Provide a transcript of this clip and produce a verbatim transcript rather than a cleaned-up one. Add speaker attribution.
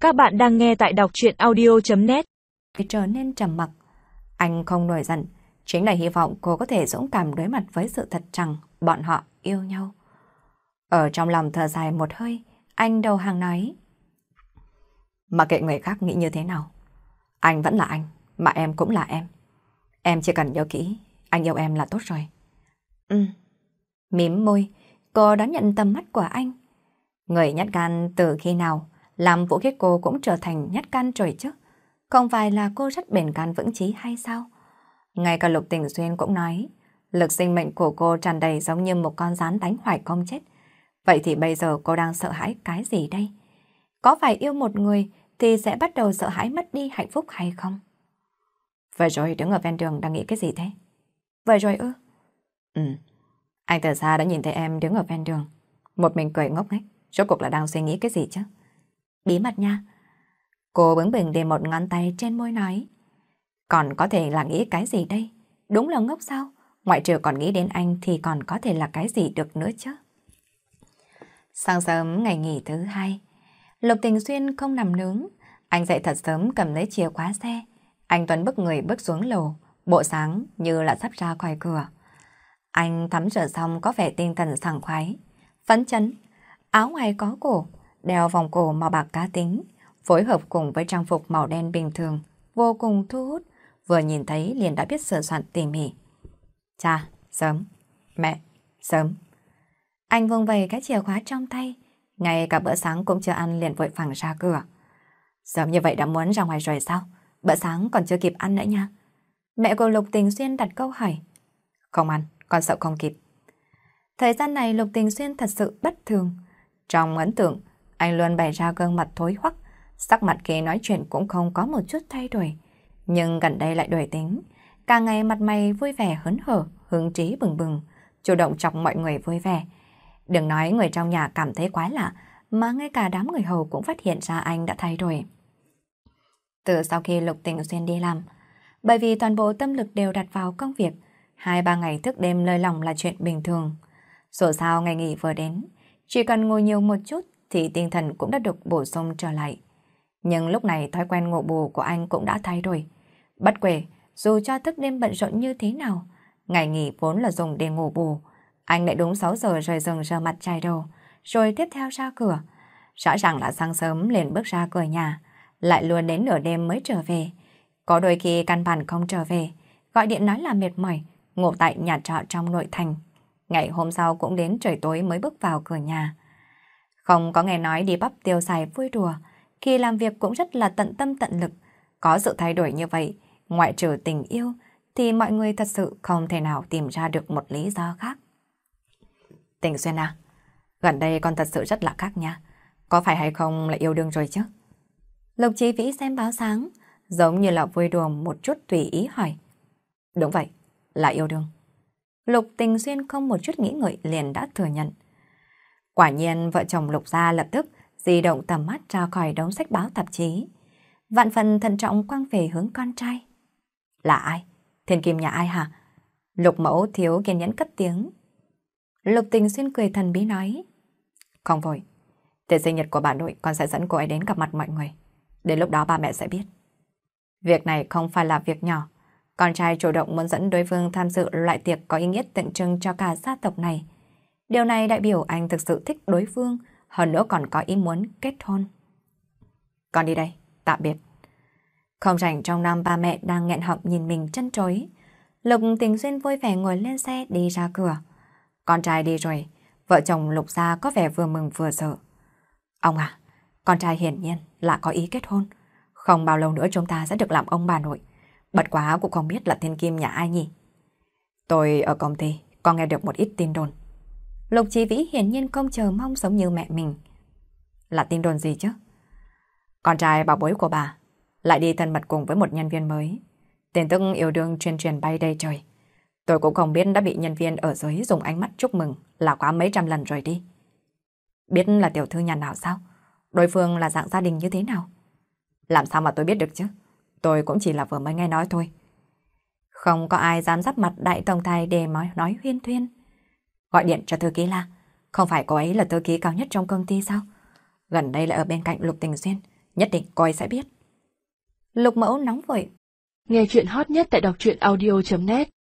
Speaker 1: Các bạn đang nghe tại đọc truyện audio chấm net.
Speaker 2: Trở nên trầm mặc. Anh không nổi giận, chính là hy vọng cô có thể dũng cảm đối mặt với sự thật rằng bọn họ yêu nhau. Ở trong lòng thở dài một hơi, anh đầu hàng nói. Mà kệ người khác nghĩ như thế nào, anh vẫn là anh, mà em cũng là em. Em chỉ cần nhớ kỹ, anh yêu em là tốt rồi. Ừ. Mím môi, cô đón nhận tầm mắt của anh. Người nhát gan từ khi nào làm Vũ Khiết cô cũng trở thành nhát gan rồi chứ. Không phải là cô rất bền gan vững chí hay sao? Ngay cả Lục Tình Xuyên cũng nói, lực sinh mệnh của cô tràn đầy giống như một con rắn đánh hoài không chết. Vậy thì bây giờ cô đang sợ hãi cái gì đây? Có phải yêu một người thì sẽ bắt đầu sợ hãi mất đi hạnh phúc hay không? Vậy rồi đứng ở ven đường đang nghĩ cái gì thế? Vậy rồi ư? Ừ. Anh từ xa đã nhìn thấy em đứng ở ven đường. Một mình cười ngốc nghếch. Rốt cuộc là đang suy nghĩ cái gì chứ? Bí mật nha. Cô bướng bỉnh để một ngón tay trên môi nói. Còn có thể là nghĩ cái gì đây? Đúng là ngốc sao? Ngoại trừ còn nghĩ đến anh thì còn có thể là cái gì được nữa chứ? Sáng sớm ngày nghỉ thứ hai, Lục Tình Xuyên không nằm nướng. Anh dậy thật sớm cầm lấy chìa khóa xe. Anh Tuấn bức người bước xuống lầu, bộ sáng như là sắp ra khỏi cửa. Anh tắm rửa xong có vẻ tinh thần sảng khoái, phấn chấn. Áo ngoài có cổ, đeo vòng cổ màu bạc cá tính, phối hợp cùng với trang phục màu đen bình thường, vô cùng thu hút. Vừa nhìn thấy liền đã biết sửa soạn tỉ mỉ. Cha, sớm. Mẹ, sớm. Anh vung vầy cái chìa khóa trong tay, ngay cả bữa sáng cũng chưa ăn liền vội vàng ra cửa. Sớm như vậy đã muốn ra ngoài rồi sao? Bữa sáng còn chưa kịp ăn nữa nha. Mẹ của Lục Tình Xuyên đặt câu hỏi. Không ăn, con sợ không kịp. Thời gian này Lục Tình Xuyên thật sự bất thường. Trong ấn tượng, anh luôn bày ra gương mặt thối hoắc, sắc mặt khi nói chuyện cũng không có một chút thay đổi. Nhưng gần đây lại đổi tính, càng ngày mặt mày vui vẻ hớn hở, hứng trí bừng bừng, chủ động chọc mọi người vui vẻ. Đừng nói người trong nhà cảm thấy quái lạ, mà ngay cả đám người hầu cũng phát hiện ra anh đã thay đổi. Từ sau khi Lục Tình Xuyên đi làm, bởi vì toàn bộ tâm lực đều đặt vào công việc, hai ba ngày thức đêm lơi lỏng là chuyện bình thường. Dù sao ngày nghỉ vừa đến, chỉ cần ngồi nhiều một chút thì tinh thần cũng đã được bổ sung trở lại. Nhưng lúc này thói quen ngủ bù của anh cũng đã thay đổi. Bất kể, dù cho thức đêm bận rộn như thế nào, ngày nghỉ vốn là dùng để ngủ bù. Anh lại đúng sáu giờ rời giường rửa mặt chải đầu, rồi tiếp theo ra cửa. Rõ ràng là sáng sớm liền bước ra cửa nhà, lại luôn đến nửa đêm mới trở về. Có đôi khi căn bản không trở về, gọi điện nói là mệt mỏi, ngủ tại nhà trọ trong nội thành. Ngày hôm sau cũng đến trời tối mới bước vào cửa nhà. Không có nghe nói đi bắp tiêu xài vui đùa, khi làm việc cũng rất là tận tâm tận lực. Có sự thay đổi như vậy, ngoại trừ tình yêu, thì mọi người thật sự không thể nào tìm ra được một lý do khác. Tình Xuyên à, gần đây con thật sự rất là khác nha. Có phải hay không lại yêu đương rồi chứ? Lục Chí Vĩ xem báo sáng, giống như là vui đùa một chút tùy ý hỏi. Đúng vậy, là yêu đương. Lục Tình Xuyên không một chút nghĩ ngợi liền đã thừa nhận. Quả nhiên vợ chồng Lục gia lập tức di động tầm mắt ra khỏi đống sách báo tạp chí. Vạn phần thận trọng quăng về hướng con trai. Là ai? Thiên kim nhà ai hả? Lục mẫu thiếu kiên nhẫn cất tiếng. Lục Tình Xuyên cười thần bí nói. Không vội, tiệc sinh nhật của bà nội con sẽ dẫn cô ấy đến gặp mặt mọi người. Đến lúc đó ba mẹ sẽ biết. Việc này không phải là việc nhỏ. Con trai chủ động muốn dẫn đối phương tham dự loại tiệc có ý nghĩa tượng trưng cho cả gia tộc này. Điều này đại biểu anh thực sự thích đối phương, hơn nữa còn có ý muốn kết hôn. Con đi đây, tạm biệt. Không rảnh trong năm ba mẹ đang nghẹn họng nhìn mình chân chối. Lục Tình Xuyên vui vẻ ngồi lên xe đi ra cửa. Con trai đi rồi, vợ chồng Lục gia có vẻ vừa mừng vừa sợ. Ông à, con trai hiển nhiên là có ý kết hôn. Không bao lâu nữa chúng ta sẽ được làm ông bà nội. Bất quá cũng không biết là thiên kim nhà ai nhỉ. Tôi ở công ty, con nghe được một ít tin đồn. Lục Chí Vĩ hiển nhiên không chờ mong giống như mẹ mình. Là tin đồn gì chứ? Con trai bảo bối của bà lại đi thân mật cùng với một nhân viên mới. Tin tức yêu đương truyền truyền bay đầy trời. Tôi cũng không biết đã bị nhân viên ở dưới dùng ánh mắt chúc mừng là quá mấy trăm lần rồi đi. Biết là tiểu thư nhà nào sao? Đối phương là dạng gia đình như thế nào? Làm sao mà tôi biết được chứ? Tôi cũng chỉ là vừa mới nghe nói thôi. Không có ai dám giáp mặt đại tổng tài để nói, nói huyên thuyên. Gọi điện cho thư ký La. Không phải cô ấy là thư ký cao nhất trong công ty sao? Gần đây lại ở bên cạnh Lục Tình Xuyên. nhất định cô ấy sẽ biết. Lục Mẫu nóng vội.
Speaker 1: Nghe chuyện hot nhất tại đọc truyện audio chấm net